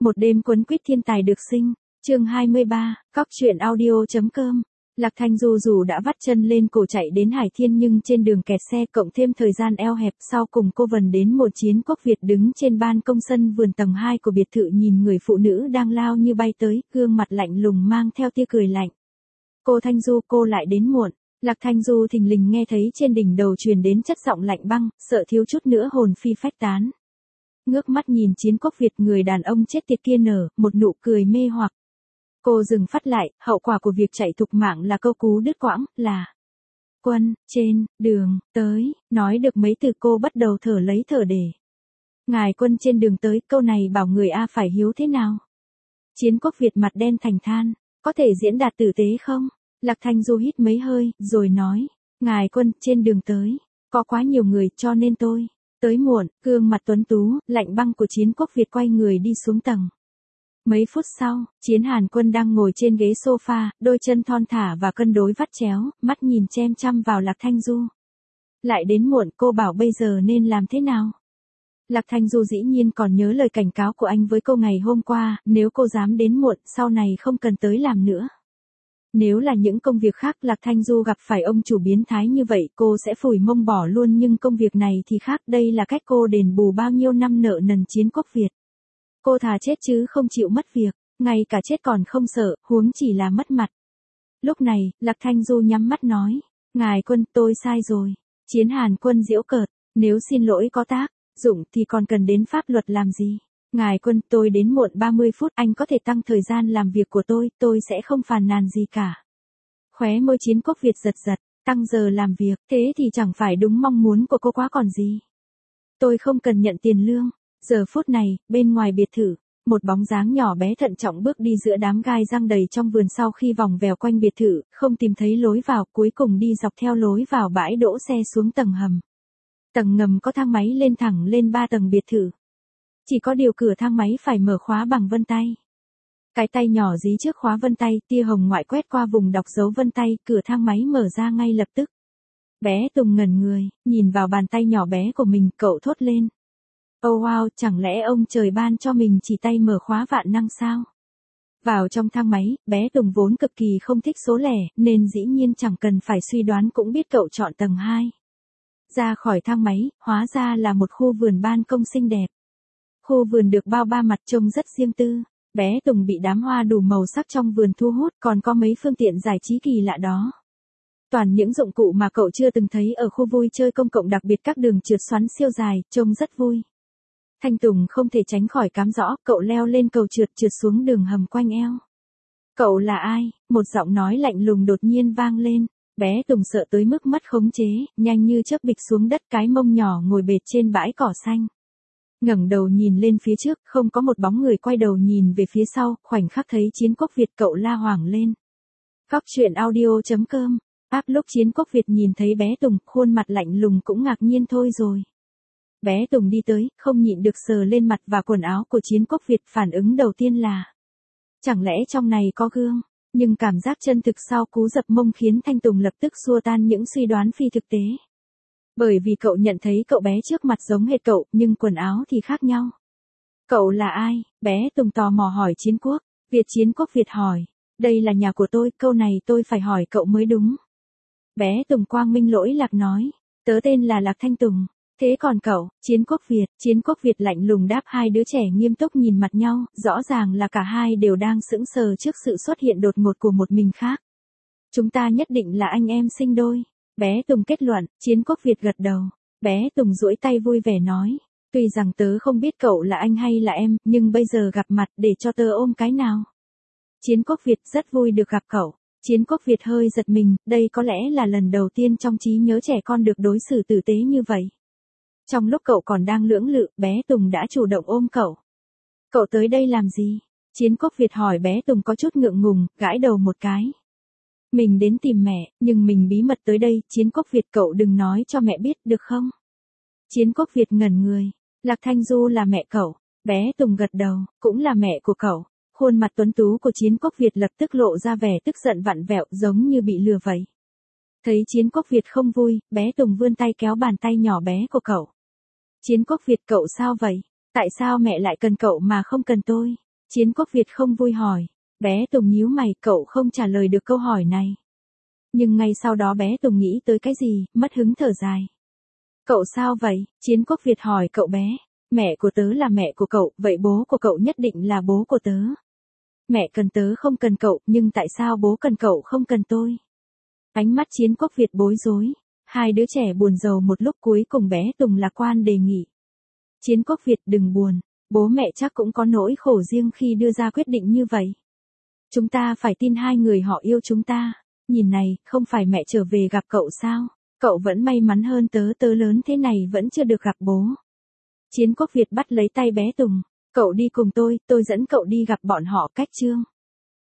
Một đêm cuốn quýt thiên tài được sinh, chương 23, cóc truyện audio.com. Lạc Thanh Du dù đã vắt chân lên cổ chạy đến Hải Thiên nhưng trên đường kẹt xe cộng thêm thời gian eo hẹp, sau cùng cô Vân đến một chiến quốc Việt đứng trên ban công sân vườn tầng 2 của biệt thự nhìn người phụ nữ đang lao như bay tới, gương mặt lạnh lùng mang theo tia cười lạnh. Cô Thanh Du, cô lại đến muộn. Lạc Thanh Du thình lình nghe thấy trên đỉnh đầu truyền đến chất giọng lạnh băng, sợ thiếu chút nữa hồn phi phách tán. Ngước mắt nhìn chiến quốc Việt, người đàn ông chết tiệt kia nở một nụ cười mê hoặc. Cô dừng phát lại, hậu quả của việc chạy thục mạng là câu cú đứt quãng, là quân, trên, đường, tới, nói được mấy từ cô bắt đầu thở lấy thở để. Ngài quân trên đường tới, câu này bảo người A phải hiếu thế nào? Chiến quốc Việt mặt đen thành than, có thể diễn đạt tử tế không? Lạc Thanh Du hít mấy hơi, rồi nói, ngài quân trên đường tới, có quá nhiều người cho nên tôi tới muộn. Gương mặt tuấn tú, lạnh băng của chiến quốc Việt quay người đi xuống tầng. Mấy phút sau, Chiến Hàn Quân đang ngồi trên ghế sofa, đôi chân thon thả và cân đối vắt chéo, mắt nhìn chăm chăm vào Lạc Thanh Du. Lại đến muộn, cô bảo bây giờ nên làm thế nào? Lạc Thanh Du dĩ nhiên còn nhớ lời cảnh cáo của anh với cô ngày hôm qua, nếu cô dám đến muộn, sau này không cần tới làm nữa. Nếu là những công việc khác Lạc Thanh Du gặp phải ông chủ biến thái như vậy cô sẽ phủi mông bỏ luôn, nhưng công việc này thì khác, đây là cách cô đền bù bao nhiêu năm nợ nần chiến quốc Việt. Cô thà chết chứ không chịu mất việc, ngay cả chết còn không sợ, huống chỉ là mất mặt. Lúc này, Lạc Thanh Du nhắm mắt nói, ngài quân tôi sai rồi. Chiến Hàn Quân giễu cợt, nếu xin lỗi có tác dụng thì còn cần đến pháp luật làm gì? Ngài quân tôi đến muộn 30 phút, anh có thể tăng thời gian làm việc của tôi sẽ không phàn nàn gì cả. Khóe môi chiến quốc Việt giật giật, tăng giờ làm việc, thế thì chẳng phải đúng mong muốn của cô quá còn gì. Tôi không cần nhận tiền lương. Giờ phút này, bên ngoài biệt thự, một bóng dáng nhỏ bé thận trọng bước đi giữa đám gai răng đầy trong vườn, sau khi vòng vèo quanh biệt thự, không tìm thấy lối vào, cuối cùng đi dọc theo lối vào bãi đỗ xe xuống tầng hầm. Tầng ngầm có thang máy lên thẳng lên 3 tầng biệt thự. Chỉ có điều cửa thang máy phải mở khóa bằng vân tay. Cái tay nhỏ dí trước khóa vân tay, tia hồng ngoại quét qua vùng đọc dấu vân tay, cửa thang máy mở ra ngay lập tức. Bé Tùng ngẩn người, nhìn vào bàn tay nhỏ bé của mình, cậu thốt lên. Oh wow, chẳng lẽ ông trời ban cho mình chỉ tay mở khóa vạn năng sao? Vào trong thang máy, bé Tùng vốn cực kỳ không thích số lẻ, nên dĩ nhiên chẳng cần phải suy đoán cũng biết cậu chọn tầng 2. Ra khỏi thang máy, hóa ra là một khu vườn ban công xinh đẹp. Khu vườn được bao ba mặt trông rất riêng tư. Bé Tùng bị đám hoa đủ màu sắc trong vườn thu hút, còn có mấy phương tiện giải trí kỳ lạ đó. Toàn những dụng cụ mà cậu chưa từng thấy ở khu vui chơi công cộng, đặc biệt các đường trượt xoắn siêu dài, trông rất vui. Thanh Tùng không thể tránh khỏi cám dỗ, cậu leo lên cầu trượt xuống đường hầm quanh eo. Cậu là ai? Một giọng nói lạnh lùng đột nhiên vang lên. Bé Tùng sợ tới mức mất khống chế, nhanh như chớp bịch xuống đất, cái mông nhỏ ngồi bệt trên bãi cỏ xanh. Ngẩng đầu nhìn lên phía trước, không có một bóng người, quay đầu nhìn về phía sau, khoảnh khắc thấy chiến quốc Việt, cậu la hoảng lên. cóc truyện audio.com. Lúc chiến quốc Việt nhìn thấy bé Tùng, khuôn mặt lạnh lùng cũng ngạc nhiên thôi rồi. Bé Tùng đi tới, không nhịn được sờ lên mặt và quần áo của chiến quốc Việt, phản ứng đầu tiên là chẳng lẽ trong này có gương, nhưng cảm giác chân thực sau cú dập mông khiến Thanh Tùng lập tức xua tan những suy đoán phi thực tế. Bởi vì cậu nhận thấy cậu bé trước mặt giống hệt cậu, nhưng quần áo thì khác nhau. Cậu là ai? Bé Tùng tò mò hỏi chiến quốc Việt. Chiến quốc Việt hỏi, đây là nhà của tôi, câu này tôi phải hỏi cậu mới đúng. Bé Tùng quang minh lỗi lạc nói, tớ tên là Lạc Thanh Tùng. Thế còn cậu? Chiến quốc Việt. Chiến quốc Việt lạnh lùng đáp. Hai đứa trẻ nghiêm túc nhìn mặt nhau, rõ ràng là cả hai đều đang sững sờ trước sự xuất hiện đột ngột của một mình khác. Chúng ta nhất định là anh em sinh đôi. Bé Tùng kết luận. Chiến quốc Việt gật đầu. Bé Tùng duỗi tay vui vẻ nói, tuy rằng tớ không biết cậu là anh hay là em, nhưng bây giờ gặp mặt, để cho tớ ôm cái nào. Chiến quốc Việt rất vui được gặp cậu. Chiến quốc Việt hơi giật mình, đây có lẽ là lần đầu tiên trong trí nhớ trẻ con được đối xử tử tế như vậy. Trong lúc cậu còn đang lưỡng lự, bé Tùng đã chủ động ôm cậu. Cậu tới đây làm gì? Chiến quốc Việt hỏi. Bé Tùng có chút ngượng ngùng, gãi đầu một cái. Mình đến tìm mẹ, nhưng mình bí mật tới đây. Chiến quốc Việt, cậu đừng nói cho mẹ biết, được không? Chiến quốc Việt ngẩn người. Lạc Thanh Du là mẹ cậu. Bé Tùng gật đầu, cũng là mẹ của cậu. Khuôn mặt tuấn tú của chiến quốc Việt lập tức lộ ra vẻ tức giận vặn vẹo, giống như bị lừa vậy. Thấy chiến quốc Việt không vui, bé Tùng vươn tay kéo bàn tay nhỏ bé của cậu. Chiến quốc Việt, cậu sao vậy? Tại sao mẹ lại cần cậu mà không cần tôi? Chiến Quốc Việt không vui hỏi. Bé Tùng nhíu mày, cậu không trả lời được câu hỏi này. Nhưng ngay sau đó bé Tùng nghĩ tới cái gì, mất hứng thở dài. Cậu sao vậy? Chiến Quốc Việt hỏi cậu bé. Mẹ của tớ là mẹ của cậu, vậy bố của cậu nhất định là bố của tớ. Mẹ cần tớ không cần cậu, nhưng tại sao bố cần cậu không cần tôi? Ánh mắt Chiến Quốc Việt bối rối. Hai đứa trẻ buồn rầu một lúc, cuối cùng bé Tùng lạc quan đề nghị. Chiến Quốc Việt đừng buồn, bố mẹ chắc cũng có nỗi khổ riêng khi đưa ra quyết định như vậy. Chúng ta phải tin hai người họ yêu chúng ta. Nhìn này, không phải mẹ trở về gặp cậu sao? Cậu vẫn may mắn hơn tớ, tớ lớn thế này vẫn chưa được gặp bố. Chiến Quốc Việt bắt lấy tay bé Tùng. Cậu đi cùng tôi dẫn cậu đi gặp bọn họ. Cách chương